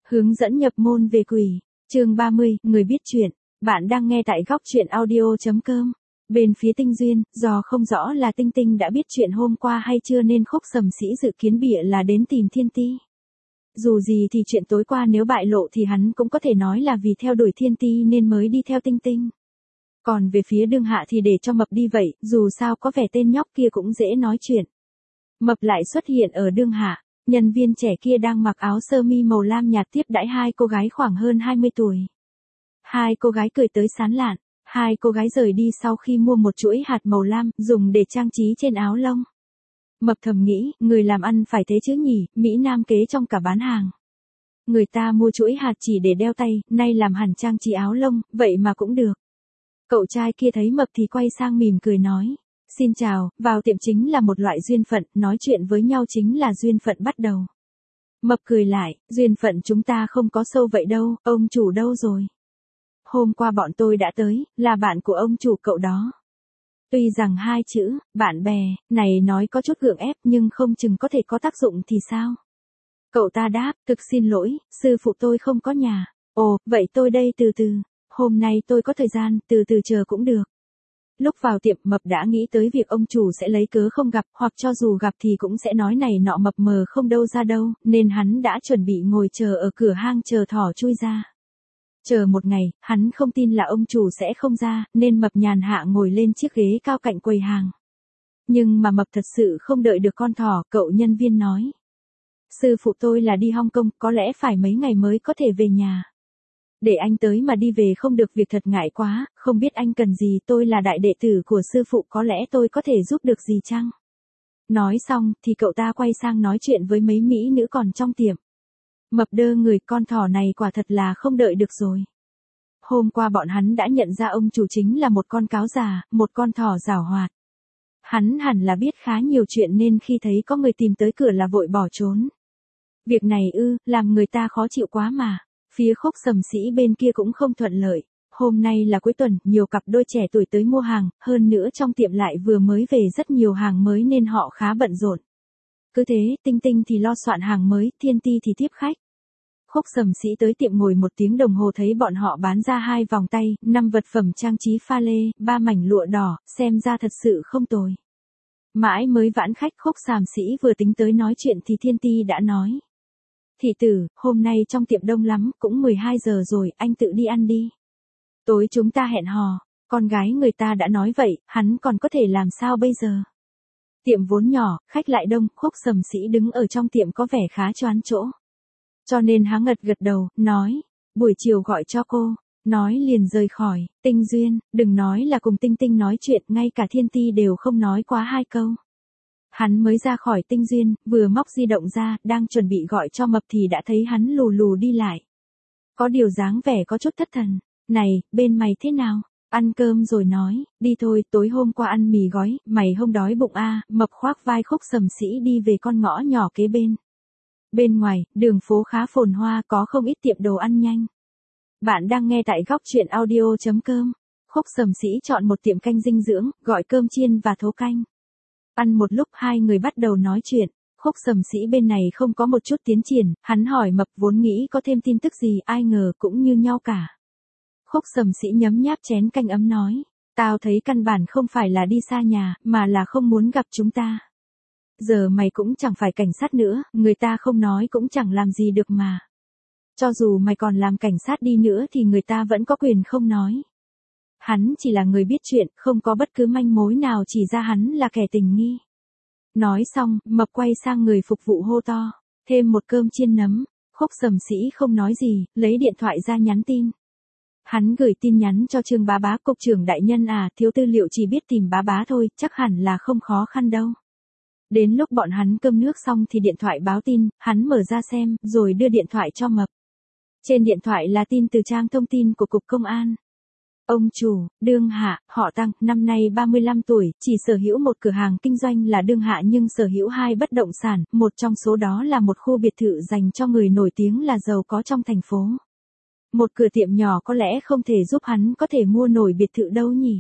Hướng dẫn nhập môn về quỷ. Chương 30, người biết chuyện. Bạn đang nghe tại góc truyện audio.com. Bên phía Tinh Duyên, do không rõ là Tinh Tinh đã biết chuyện hôm qua hay chưa nên Khúc Sầm Sĩ dự kiến bịa là đến tìm Thiên Ti. Dù gì thì chuyện tối qua nếu bại lộ thì hắn cũng có thể nói là vì theo đuổi Thiên Ti nên mới đi theo Tinh Tinh. Còn về phía Đương Hạ thì để cho Mập đi vậy, dù sao có vẻ tên nhóc kia cũng dễ nói chuyện. Mập lại xuất hiện ở Đương Hạ. Nhân viên trẻ kia đang mặc áo sơ mi màu lam nhạt tiếp đãi hai cô gái khoảng hơn 20 tuổi. Hai cô gái cười tới sán lạn. Hai cô gái rời đi sau khi mua một chuỗi hạt màu lam dùng để trang trí trên áo lông. Mập thầm nghĩ, người làm ăn phải thế chứ nhỉ, Mỹ Nam kế trong cả bán hàng. Người ta mua chuỗi hạt chỉ để đeo tay, nay làm hẳn trang trí áo lông, vậy mà cũng được. Cậu trai kia thấy Mập thì quay sang mỉm cười nói. Xin chào, vào tiệm chính là một loại duyên phận, nói chuyện với nhau chính là duyên phận bắt đầu. Mập cười lại, duyên phận chúng ta không có sâu vậy đâu, ông chủ đâu rồi? Hôm qua bọn tôi đã tới, là bạn của ông chủ cậu đó. Tuy rằng hai chữ, bạn bè, này nói có chút gượng ép nhưng không chừng có thể có tác dụng thì sao? Cậu ta đáp, thực xin lỗi, sư phụ tôi không có nhà. Ồ, vậy tôi đây từ từ, hôm nay tôi có thời gian, từ từ chờ cũng được. Lúc vào tiệm Mập đã nghĩ tới việc ông chủ sẽ lấy cớ không gặp, hoặc cho dù gặp thì cũng sẽ nói này nọ mập mờ không đâu ra đâu, nên hắn đã chuẩn bị ngồi chờ ở cửa hang chờ thỏ chui ra. Chờ một ngày, hắn không tin là ông chủ sẽ không ra, nên Mập nhàn hạ ngồi lên chiếc ghế cao cạnh quầy hàng. Nhưng mà Mập thật sự không đợi được con thỏ, cậu nhân viên nói. Sư phụ tôi là đi Hong Kong, có lẽ phải mấy ngày mới có thể về nhà. Để anh tới mà đi về không được, việc thật ngại quá, không biết anh cần gì, tôi là đại đệ tử của sư phụ, có lẽ tôi có thể giúp được gì chăng? Nói xong thì cậu ta quay sang nói chuyện với mấy mỹ nữ còn trong tiệm. Mập đơ người, con thỏ này quả thật là không đợi được rồi. Hôm qua bọn hắn đã nhận ra ông chủ chính là một con cáo già, một con thỏ giảo hoạt. Hắn hẳn là biết khá nhiều chuyện nên khi thấy có người tìm tới cửa là vội bỏ trốn. Việc này làm người ta khó chịu quá mà. Phía Khúc Sầm Sĩ bên kia cũng không thuận lợi. Hôm nay là cuối tuần, nhiều cặp đôi trẻ tuổi tới mua hàng, hơn nữa trong tiệm lại vừa mới về rất nhiều hàng mới nên họ khá bận rộn. Cứ thế, Tinh Tinh thì lo soạn hàng mới, Thiên Ti thì tiếp khách. Khúc Sầm Sĩ tới tiệm ngồi 1 tiếng đồng hồ thấy bọn họ bán ra 2 vòng tay, 5 vật phẩm trang trí pha lê, 3 mảnh lụa đỏ, xem ra thật sự không tồi. Mãi mới vãn khách, Khúc Sầm Sĩ vừa tính tới nói chuyện thì Thiên Ti đã nói. Thị tử, hôm nay trong tiệm đông lắm, cũng 12 giờ rồi, anh tự đi ăn đi. Tối chúng ta hẹn hò, con gái người ta đã nói vậy, hắn còn có thể làm sao bây giờ? Tiệm vốn nhỏ, khách lại đông, Khúc Sầm Sĩ đứng ở trong tiệm có vẻ khá choán chỗ. Cho nên hắn gật đầu, nói, buổi chiều gọi cho cô, nói liền rời khỏi. Tinh Duyên, đừng nói là cùng Tinh Tinh nói chuyện, ngay cả Thiên Ti đều không nói quá 2 câu. Hắn mới ra khỏi Tinh Duyên, vừa móc di động ra, đang chuẩn bị gọi cho Mập thì đã thấy hắn lù lù đi lại. Có điều dáng vẻ có chút thất thần. Này, bên mày thế nào? Ăn cơm rồi nói, đi thôi, tối hôm qua ăn mì gói, mày không đói bụng à? Mập khoác vai Khúc Sầm Sĩ đi về con ngõ nhỏ kế bên. Bên ngoài, đường phố khá phồn hoa, có không ít tiệm đồ ăn nhanh. Bạn đang nghe tại góc truyện audio.com. Khúc Sầm Sĩ chọn một tiệm canh dinh dưỡng, gọi cơm chiên và thố canh. Ăn một lúc hai người bắt đầu nói chuyện. Khúc Sầm Sĩ bên này không có một chút tiến triển, hắn hỏi Mập vốn nghĩ có thêm tin tức gì, ai ngờ cũng như nhau cả. Khúc Sầm Sĩ nhấm nháp chén canh ấm nói, tao thấy căn bản không phải là đi xa nhà, mà là không muốn gặp chúng ta. Giờ mày cũng chẳng phải cảnh sát nữa, người ta không nói cũng chẳng làm gì được mà. Cho dù mày còn làm cảnh sát đi nữa thì người ta vẫn có quyền không nói. Hắn chỉ là người biết chuyện, không có bất cứ manh mối nào chỉ ra hắn là kẻ tình nghi. Nói xong, Mập quay sang người phục vụ hô to, thêm một cơm chiên nấm. Khúc Sầm Sĩ không nói gì, lấy điện thoại ra nhắn tin. Hắn gửi tin nhắn cho Trương Bá Bá, cục trưởng đại nhân à, thiếu tư liệu chỉ biết tìm Bá Bá thôi, chắc hẳn là không khó khăn đâu. Đến lúc bọn hắn cơm nước xong thì điện thoại báo tin, hắn mở ra xem, rồi đưa điện thoại cho Mập. Trên điện thoại là tin từ trang thông tin của Cục Công an. Ông chủ, Đương Hạ, họ Tăng, năm nay 35 tuổi, chỉ sở hữu một cửa hàng kinh doanh là Đương Hạ nhưng sở hữu 2 bất động sản, một trong số đó là một khu biệt thự dành cho người nổi tiếng là giàu có trong thành phố. Một cửa tiệm nhỏ có lẽ không thể giúp hắn có thể mua nổi biệt thự đâu nhỉ.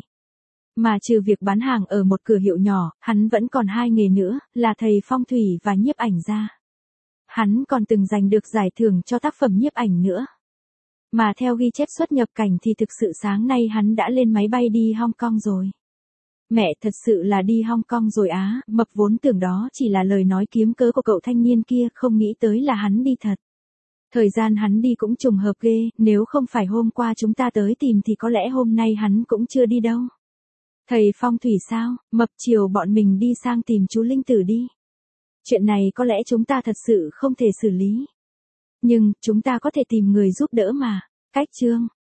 Mà trừ việc bán hàng ở một cửa hiệu nhỏ, hắn vẫn còn 2 nghề nữa, là thầy phong thủy và nhiếp ảnh gia. Hắn còn từng giành được giải thưởng cho tác phẩm nhiếp ảnh nữa. Mà theo ghi chép xuất nhập cảnh thì thực sự sáng nay hắn đã lên máy bay đi Hong Kong rồi. Mẹ, thật sự là đi Hong Kong rồi á, Mập vốn tưởng đó chỉ là lời nói kiếm cớ của cậu thanh niên kia, không nghĩ tới là hắn đi thật. Thời gian hắn đi cũng trùng hợp ghê, nếu không phải hôm qua chúng ta tới tìm thì có lẽ hôm nay hắn cũng chưa đi đâu. Thầy phong thủy sao, Mập, chiều bọn mình đi sang tìm chú Linh Tử đi. Chuyện này có lẽ chúng ta thật sự không thể xử lý. Nhưng, chúng ta có thể tìm người giúp đỡ mà. Cách chương